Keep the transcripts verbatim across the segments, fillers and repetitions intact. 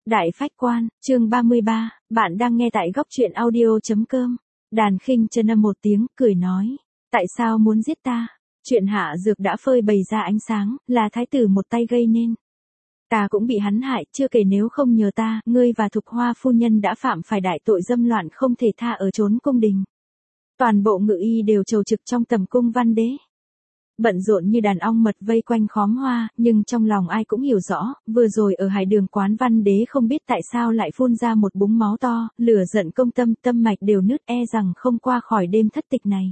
Đại Phách Quan, chương ba mươi ba, bạn đang nghe tại góc truyện audio.com. Đàn Khinh Trần âm một tiếng, cười nói. Tại sao muốn giết ta? Chuyện hạ dược đã phơi bày ra ánh sáng, là thái tử một tay gây nên. Ta cũng bị hắn hại, chưa kể nếu không nhờ ta, ngươi và Thục Hoa phu nhân đã phạm phải đại tội dâm loạn không thể tha ở trốn cung đình. Toàn bộ ngự y đều trầu trực trong tầm cung Văn Đế. Bận rộn như đàn ong mật vây quanh khóm hoa, nhưng trong lòng ai cũng hiểu rõ, vừa rồi ở hải đường quán Văn Đế không biết tại sao lại phun ra một búng máu to, lửa giận công tâm, tâm mạch đều nứt, e rằng không qua khỏi đêm thất tịch này.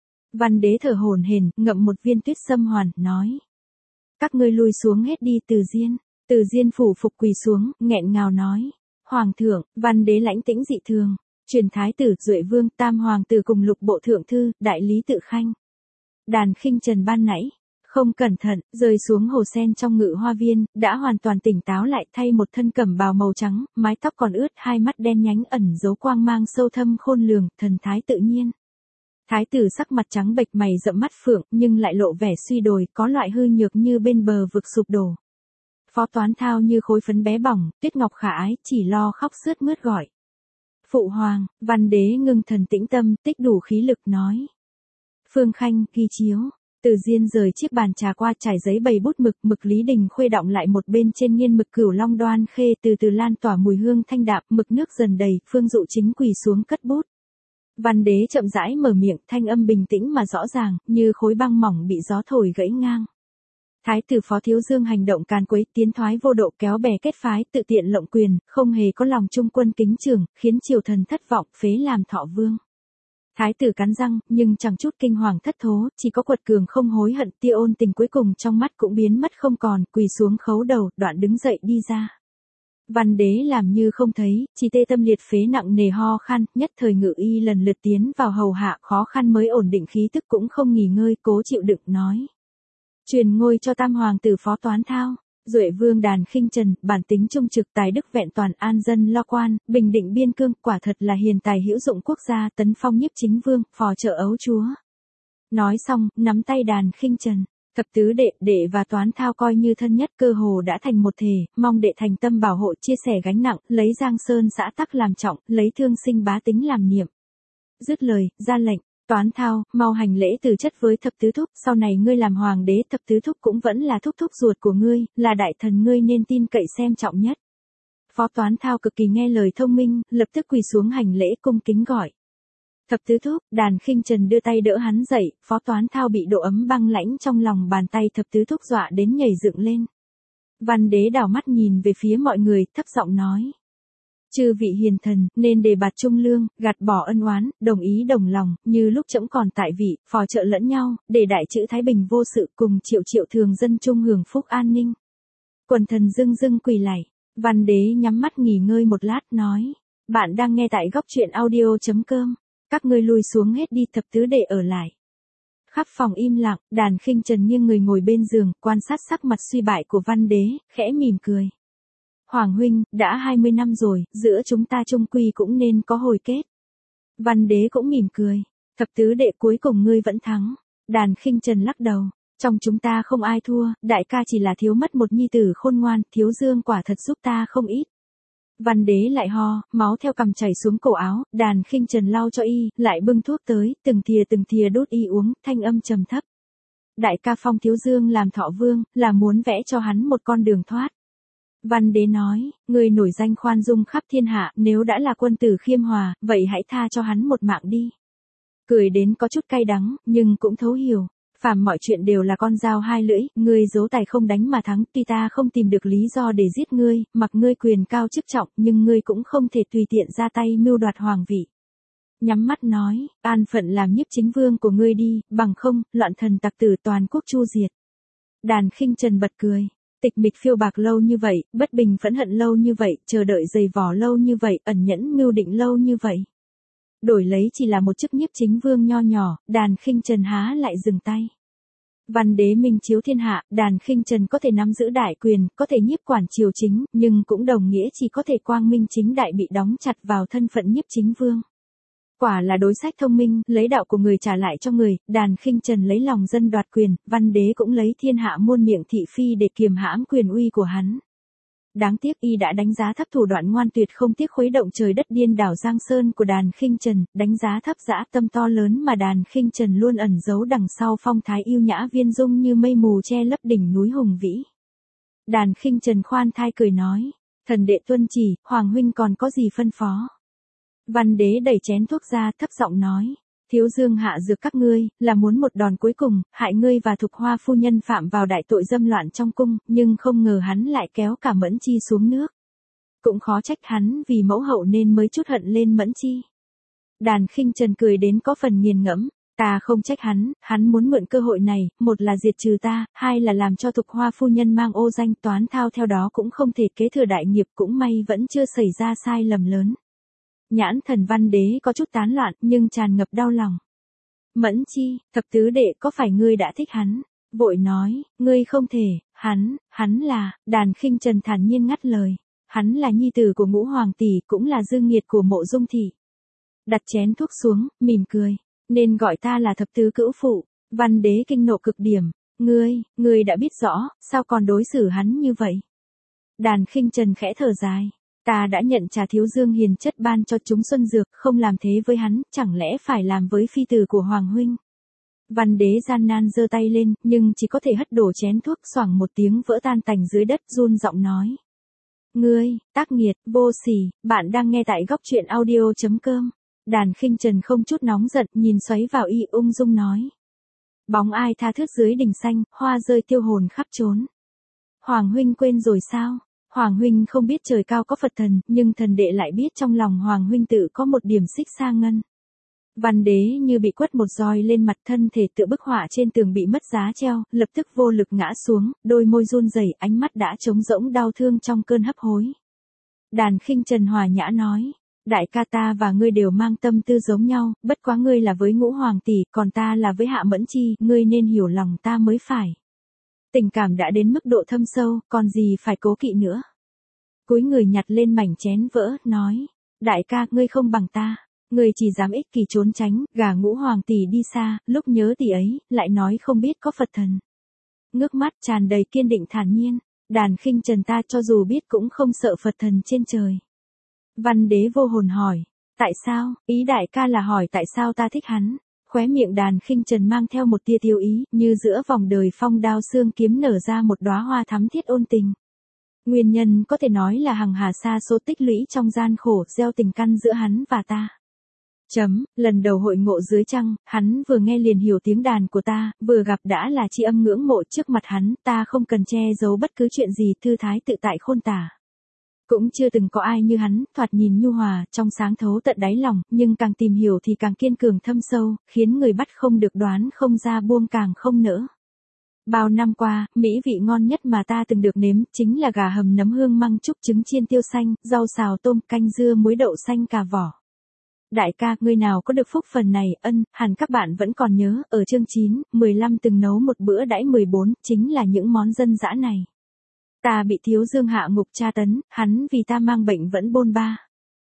Văn Đế thở hổn hển, ngậm một viên tuyết sâm hoàn, nói. Các ngươi lui xuống hết đi. Từ Diên, Từ Diên phủ phục quỳ xuống, nghẹn ngào nói. Hoàng thượng, Văn Đế lãnh tĩnh dị thường, truyền thái tử, Duệ vương, tam hoàng tử cùng lục bộ thượng thư, đại lý tự khanh. Đàn Khinh Trần ban nãy, không cẩn thận, rơi xuống hồ sen trong ngự hoa viên, đã hoàn toàn tỉnh táo lại, thay một thân cẩm bào màu trắng, mái tóc còn ướt, hai mắt đen nhánh ẩn giấu quang mang sâu thâm khôn lường, thần thái tự nhiên. Thái tử sắc mặt trắng bệch, mày rậm mắt phượng, nhưng lại lộ vẻ suy đồi, có loại hư nhược như bên bờ vực sụp đổ. Phó Toán Thao như khối phấn bé bỏng, Tuyết Ngọc khả ái, chỉ lo khóc sướt mướt gọi. Phụ hoàng. Văn Đế ngưng thần tĩnh tâm, tích đủ khí lực nói. Phương Khanh, ghi chiếu. Từ Diên rời chiếc bàn trà qua, trải giấy bày bút mực, mực Lý Đình Khuê đọng lại một bên trên nghiên mực Cửu Long Đoan Khê, từ từ lan tỏa mùi hương thanh đạm, mực nước dần đầy, Phương Dụ Chính quỳ xuống cất bút. Văn Đế chậm rãi mở miệng, thanh âm bình tĩnh mà rõ ràng, như khối băng mỏng bị gió thổi gãy ngang. Thái tử Phó Thiếu Dương hành động càn quấy, tiến thoái vô độ, kéo bè kết phái, tự tiện lộng quyền, không hề có lòng trung quân kính trường, khiến triều thần thất vọng, phế làm thọ vương. Thái tử cắn răng, nhưng chẳng chút kinh hoàng thất thố, chỉ có quật cường không hối hận, tia ôn tình cuối cùng trong mắt cũng biến mất không còn, quỳ xuống khấu đầu, đoạn đứng dậy đi ra. Văn Đế làm như không thấy, chỉ tê tâm liệt phế nặng nề ho khan, nhất thời ngự y lần lượt tiến vào hầu hạ, khó khăn mới ổn định khí tức, cũng không nghỉ ngơi, cố chịu đựng nói. Truyền ngôi cho tam hoàng tử Phó Toán Thao. Duệ vương Đàn Khinh Trần, bản tính trung trực, tài đức vẹn toàn, an dân lo quan, bình định biên cương, quả thật là hiền tài hữu dụng quốc gia, tấn phong nhiếp chính vương, phò trợ ấu chúa. Nói xong, nắm tay Đàn Khinh Trần. Thập tứ đệ, đệ và Toán Thao coi như thân nhất, cơ hồ đã thành một thể, mong đệ thành tâm bảo hộ, chia sẻ gánh nặng, lấy Giang Sơn xã tắc làm trọng, lấy thương sinh bá tính làm niệm. Dứt lời, ra lệnh. Toán Thao, mau hành lễ từ chất với thập tứ thúc, sau này ngươi làm hoàng đế, thập tứ thúc cũng vẫn là thúc thúc ruột của ngươi, là đại thần ngươi nên tin cậy xem trọng nhất. Phó Toán Thao cực kỳ nghe lời thông minh, lập tức quỳ xuống hành lễ cung kính gọi. Thập tứ thúc. Đàn Khinh Trần đưa tay đỡ hắn dậy, Phó Toán Thao bị độ ấm băng lãnh trong lòng bàn tay thập tứ thúc dọa đến nhảy dựng lên. Văn Đế đảo mắt nhìn về phía mọi người, thấp giọng nói. Chư vị hiền thần, nên đề bạt trung lương, gạt bỏ ân oán, đồng ý đồng lòng, như lúc trẫm còn tại vị, phò trợ lẫn nhau, để đại chữ thái bình vô sự, cùng triệu triệu thường dân chung hưởng phúc an ninh. Quần thần dưng dưng quỳ lạy. Văn Đế nhắm mắt nghỉ ngơi một lát, nói. Bạn đang nghe tại góc truyện audio.com. Các ngươi lui xuống hết đi, thập tứ đệ ở lại. Khắp phòng im lặng, Đàn Khinh Trần nghiêng người ngồi bên giường, quan sát sắc mặt suy bại của Văn Đế, khẽ mỉm cười. Hoàng huynh, đã hai mươi năm rồi, giữa chúng ta chung quy cũng nên có hồi kết. Văn Đế cũng mỉm cười. Thập tứ đệ cuối cùng ngươi vẫn thắng. Đàn Khinh Trần lắc đầu. Trong chúng ta không ai thua, đại ca chỉ là thiếu mất một nhi tử khôn ngoan, Thiếu Dương quả thật giúp ta không ít. Văn Đế lại ho, máu theo cằm chảy xuống cổ áo, Đàn Khinh Trần lau cho y, lại bưng thuốc tới, từng thìa từng thìa đút y uống, thanh âm trầm thấp. Đại ca phong Thiếu Dương làm thọ vương, là muốn vẽ cho hắn một con đường thoát. Văn Đế nói, người nổi danh khoan dung khắp thiên hạ, nếu đã là quân tử khiêm hòa, vậy hãy tha cho hắn một mạng đi. Cười đến có chút cay đắng, nhưng cũng thấu hiểu, phàm mọi chuyện đều là con dao hai lưỡi, ngươi giấu tài không đánh mà thắng, tuy ta không tìm được lý do để giết ngươi, mặc ngươi quyền cao chức trọng, nhưng ngươi cũng không thể tùy tiện ra tay mưu đoạt hoàng vị. Nhắm mắt nói, an phận làm nhiếp chính vương của ngươi đi, bằng không, loạn thần tặc tử toàn quốc chu diệt. Đàn Khinh Trần bật cười. Tịch mịch phiêu bạc lâu như vậy, bất bình phẫn hận lâu như vậy, chờ đợi dày vò lâu như vậy, ẩn nhẫn mưu định lâu như vậy. Đổi lấy chỉ là một chức nhiếp chính vương nho nhỏ, Đàn Khinh Trần há lại dừng tay. Văn Đế minh chiếu thiên hạ, Đàn Khinh Trần có thể nắm giữ đại quyền, có thể nhiếp quản triều chính, nhưng cũng đồng nghĩa chỉ có thể quang minh chính đại bị đóng chặt vào thân phận nhiếp chính vương. Quả là đối sách thông minh, lấy đạo của người trả lại cho người, Đàn Khinh Trần lấy lòng dân đoạt quyền, Văn Đế cũng lấy thiên hạ muôn miệng thị phi để kiềm hãm quyền uy của hắn. Đáng tiếc y đã đánh giá thấp thủ đoạn ngoan tuyệt không tiếc khuấy động trời đất điên đảo Giang Sơn của Đàn Khinh Trần, đánh giá thấp dã tâm to lớn mà Đàn Khinh Trần luôn ẩn giấu đằng sau phong thái yêu nhã viên dung như mây mù che lấp đỉnh núi hùng vĩ. Đàn Khinh Trần khoan thai cười nói, thần đệ tuân chỉ, Hoàng huynh còn có gì phân phó. Văn Đế đẩy chén thuốc ra thấp giọng nói, Thiếu Dương hạ dược các ngươi, là muốn một đòn cuối cùng, hại ngươi và Thục Hoa phu nhân phạm vào đại tội dâm loạn trong cung, nhưng không ngờ hắn lại kéo cả Mẫn Chi xuống nước. Cũng khó trách hắn vì mẫu hậu nên mới chút hận lên Mẫn Chi. Đàn Khinh Trần cười đến có phần nghiền ngẫm, ta không trách hắn, hắn muốn mượn cơ hội này, một là diệt trừ ta, hai là làm cho Thục Hoa phu nhân mang ô danh Toán Thao theo đó cũng không thể kế thừa đại nghiệp, cũng may vẫn chưa xảy ra sai lầm lớn. Nhãn thần Văn Đế có chút tán loạn nhưng tràn ngập đau lòng. Mẫn Chi, thập tứ đệ có phải ngươi đã thích hắn? Vội nói, ngươi không thể, hắn, hắn là, Đàn Khinh Trần thản nhiên ngắt lời. Hắn là nhi tử của Ngũ Hoàng tỷ, cũng là dương nghiệt của Mộ Dung thị. Đặt chén thuốc xuống, mỉm cười, nên gọi ta là thập tứ cữu phụ. Văn Đế kinh nộ cực điểm, ngươi, ngươi đã biết rõ, sao còn đối xử hắn như vậy? Đàn Khinh Trần khẽ thở dài. Ta đã nhận Trà Thiếu Dương hiền chất ban cho chúng xuân dược, không làm thế với hắn, chẳng lẽ phải làm với phi tử của Hoàng huynh. Văn Đế gian nan giơ tay lên, nhưng chỉ có thể hất đổ chén thuốc xoảng một tiếng vỡ tan tành dưới đất, run giọng nói. Ngươi, tác nghiệt, vô sỉ, bạn đang nghe tại góc truyện audio chấm com. Đàn Khinh Trần không chút nóng giận, nhìn xoáy vào y ung dung nói. Bóng ai tha thướt dưới đỉnh xanh, hoa rơi tiêu hồn khắp trốn. Hoàng huynh quên rồi sao? Hoàng huynh không biết trời cao có Phật thần, nhưng thần đệ lại biết trong lòng Hoàng huynh tự có một điểm xích xa ngân. Văn Đế như bị quất một roi lên mặt, thân thể tựa bức họa trên tường bị mất giá treo, lập tức vô lực ngã xuống, đôi môi run rẩy, ánh mắt đã trống rỗng đau thương trong cơn hấp hối. Đàn Khinh Trần hòa nhã nói, đại ca ta và ngươi đều mang tâm tư giống nhau, bất quá ngươi là với Ngũ Hoàng tỷ, còn ta là với Hạ Mẫn Chi, ngươi nên hiểu lòng ta mới phải. Tình cảm đã đến mức độ thâm sâu, còn gì phải cố kỵ nữa. Cúi người nhặt lên mảnh chén vỡ, nói, đại ca, ngươi không bằng ta, ngươi chỉ dám ích kỷ trốn tránh, gả Ngũ Hoàng tỷ đi xa, lúc nhớ tỷ ấy, lại nói không biết có Phật thần. Ngước mắt tràn đầy kiên định thản nhiên, Đàn Khinh Trần ta cho dù biết cũng không sợ Phật thần trên trời. Văn Đế vô hồn hỏi, tại sao, ý đại ca là hỏi tại sao ta thích hắn. Khóe miệng Đàn Khinh Trần mang theo một tia tiêu ý, như giữa vòng đời phong đao xương kiếm nở ra một đóa hoa thắm thiết ôn tình. Nguyên nhân có thể nói là hằng hà sa số tích lũy trong gian khổ, gieo tình căn giữa hắn và ta. Chấm, lần đầu hội ngộ dưới trăng, hắn vừa nghe liền hiểu tiếng đàn của ta, vừa gặp đã là tri âm ngưỡng mộ, trước mặt hắn, ta không cần che giấu bất cứ chuyện gì, thư thái tự tại khôn tả. Cũng chưa từng có ai như hắn, thoạt nhìn nhu hòa, trong sáng thấu tận đáy lòng, nhưng càng tìm hiểu thì càng kiên cường thâm sâu, khiến người bắt không được đoán không ra buông càng không nỡ. Bao năm qua, mỹ vị ngon nhất mà ta từng được nếm, chính là gà hầm nấm hương măng trúc trứng chiên tiêu xanh, rau xào tôm canh dưa muối đậu xanh cà vỏ. Đại ca, ngươi nào có được phúc phần này, ân, hẳn các bạn vẫn còn nhớ, ở chương chín, mười lăm từng nấu một bữa đãi mười bốn, chính là những món dân dã này. Ta bị Thiếu Dương hạ ngục tra tấn, hắn vì ta mang bệnh vẫn bôn ba.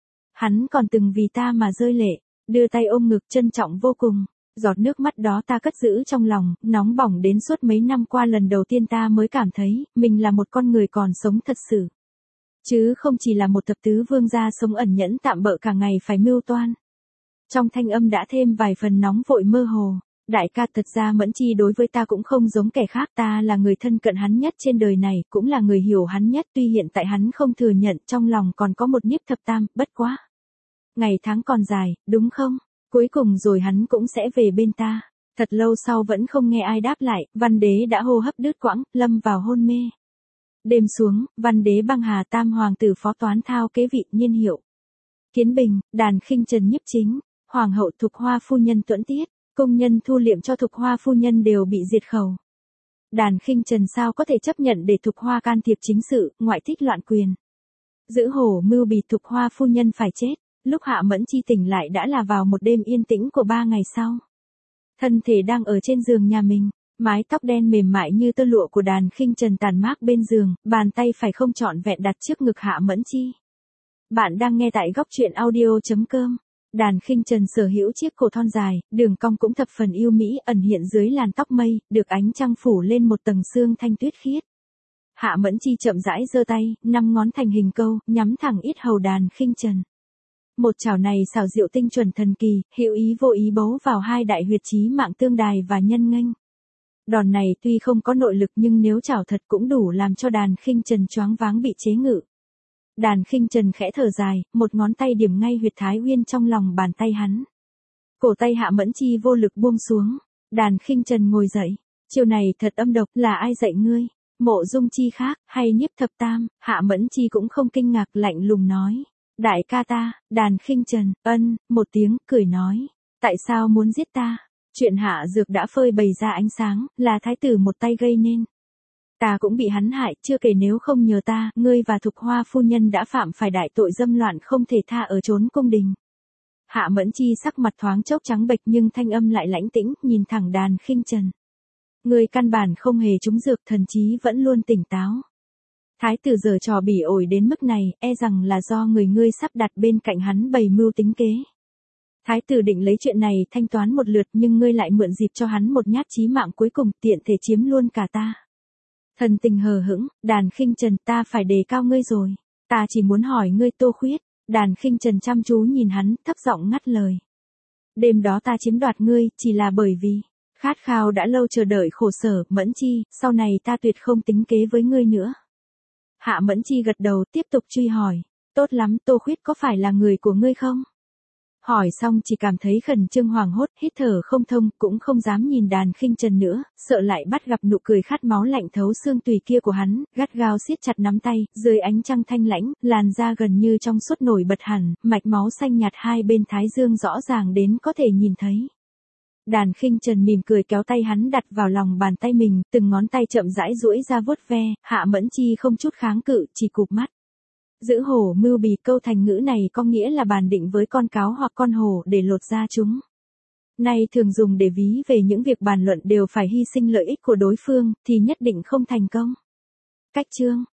Hắn còn từng vì ta mà rơi lệ, đưa tay ôm ngực trân trọng vô cùng. Giọt nước mắt đó ta cất giữ trong lòng, nóng bỏng đến suốt mấy năm qua lần đầu tiên ta mới cảm thấy, mình là một con người còn sống thật sự. Chứ không chỉ là một thập tứ vương gia sống ẩn nhẫn tạm bợ cả ngày phải mưu toan. Trong thanh âm đã thêm vài phần nóng vội mơ hồ. Đại ca, thật ra Mẫn Chi đối với ta cũng không giống kẻ khác, ta là người thân cận hắn nhất trên đời này, cũng là người hiểu hắn nhất, tuy hiện tại hắn không thừa nhận, trong lòng còn có một nhiếp thập tam, bất quá. Ngày tháng còn dài, đúng không? Cuối cùng rồi hắn cũng sẽ về bên ta. Thật lâu sau vẫn không nghe ai đáp lại, Văn Đế đã hô hấp đứt quãng, lâm vào hôn mê. Đêm xuống, Văn Đế băng hà tam hoàng tử Phó Toán Thao kế vị Nhiên Hiệu. Kiến Bình, Đàn Khinh Trần nhiếp chính, Hoàng hậu Thục Hoa phu nhân Tuẫn Tiết, công nhân thu liệm cho Thục Hoa phu nhân đều bị diệt khẩu. Đàn Khinh Trần sao có thể chấp nhận để Thục Hoa can thiệp chính sự, ngoại thích loạn quyền. Giữ hổ mưu bì Thục Hoa phu nhân phải chết, lúc Hạ Mẫn Chi tỉnh lại đã là vào một đêm yên tĩnh của ba ngày sau. Thân thể đang ở trên giường nhà mình, mái tóc đen mềm mại như tơ lụa của Đàn Khinh Trần tàn mát bên giường, bàn tay phải không trọn vẹn đặt trước ngực Hạ Mẫn Chi. Bạn đang nghe tại góc truyện audio chấm com. Đàn Khinh Trần sở hữu chiếc cổ thon dài, đường cong cũng thập phần yêu mỹ, ẩn hiện dưới làn tóc mây, được ánh trăng phủ lên một tầng sương thanh tuyết khiết. Hạ Mẫn Chi chậm rãi giơ tay, năm ngón thành hình câu, nhắm thẳng yết hầu Đàn Khinh Trần. Một chảo này xảo diệu tinh chuẩn thần kỳ, hữu ý vô ý bấu vào hai đại huyệt chí mạng tương đài và nhân nghênh. Đòn này tuy không có nội lực nhưng nếu chảo thật cũng đủ làm cho Đàn Khinh Trần choáng váng bị chế ngự. Đàn Khinh Trần khẽ thở dài, một ngón tay điểm ngay huyệt Thái Uyên trong lòng bàn tay hắn. Cổ tay Hạ Mẫn Chi vô lực buông xuống. Đàn Khinh Trần ngồi dậy. Chiêu này thật âm độc, là ai dạy ngươi? Mộ Dung Chi khác, hay Nhiếp Thập Tam? Hạ Mẫn Chi cũng không kinh ngạc, lạnh lùng nói. Đại ca ta. Đàn Khinh Trần, ân, một tiếng, cười nói. Tại sao muốn giết ta? Chuyện hạ dược đã phơi bày ra ánh sáng, là thái tử một tay gây nên. Ta cũng bị hắn hại, chưa kể nếu không nhờ ta, ngươi và Thục Hoa phu nhân đã phạm phải đại tội dâm loạn không thể tha ở trốn cung đình. Hạ Mẫn Chi sắc mặt thoáng chốc trắng bệch nhưng thanh âm lại lãnh tĩnh, nhìn thẳng Đàn Khinh Trần. Ngươi căn bản không hề trúng dược, thần trí vẫn luôn tỉnh táo. Thái tử giở trò bỉ ổi đến mức này, e rằng là do người ngươi sắp đặt bên cạnh hắn bày mưu tính kế. Thái tử định lấy chuyện này thanh toán một lượt nhưng ngươi lại mượn dịp cho hắn một nhát chí mạng cuối cùng, tiện thể chiếm luôn cả ta. Thần tình hờ hững, Đàn Khinh Trần, ta phải đề cao ngươi rồi. Ta chỉ muốn hỏi ngươi Tô Khuyết. Đàn Khinh Trần chăm chú nhìn hắn, thấp giọng ngắt lời. Đêm đó ta chiếm đoạt ngươi, chỉ là bởi vì khát khao đã lâu chờ đợi khổ sở, Mẫn Chi, sau này ta tuyệt không tính kế với ngươi nữa. Hạ Mẫn Chi gật đầu, tiếp tục truy hỏi. Tốt lắm, Tô Khuyết có phải là người của ngươi không? Hỏi xong chỉ cảm thấy khẩn trương hoảng hốt, hít thở không thông, cũng không dám nhìn Đàn Khinh Trần nữa, sợ lại bắt gặp nụ cười khát máu lạnh thấu xương tùy kia của hắn, gắt gao siết chặt nắm tay, dưới ánh trăng thanh lãnh, làn da gần như trong suốt nổi bật hẳn, mạch máu xanh nhạt hai bên thái dương rõ ràng đến có thể nhìn thấy. Đàn Khinh Trần mỉm cười kéo tay hắn đặt vào lòng bàn tay mình, từng ngón tay chậm rãi duỗi ra vuốt ve, Hạ Mẫn Chi không chút kháng cự, chỉ cụp mắt. Giữ hổ mưu bì, câu thành ngữ này có nghĩa là bàn định với con cáo hoặc con hổ để lột ra chúng. Nay thường dùng để ví về những việc bàn luận đều phải hy sinh lợi ích của đối phương, thì nhất định không thành công. Cách chương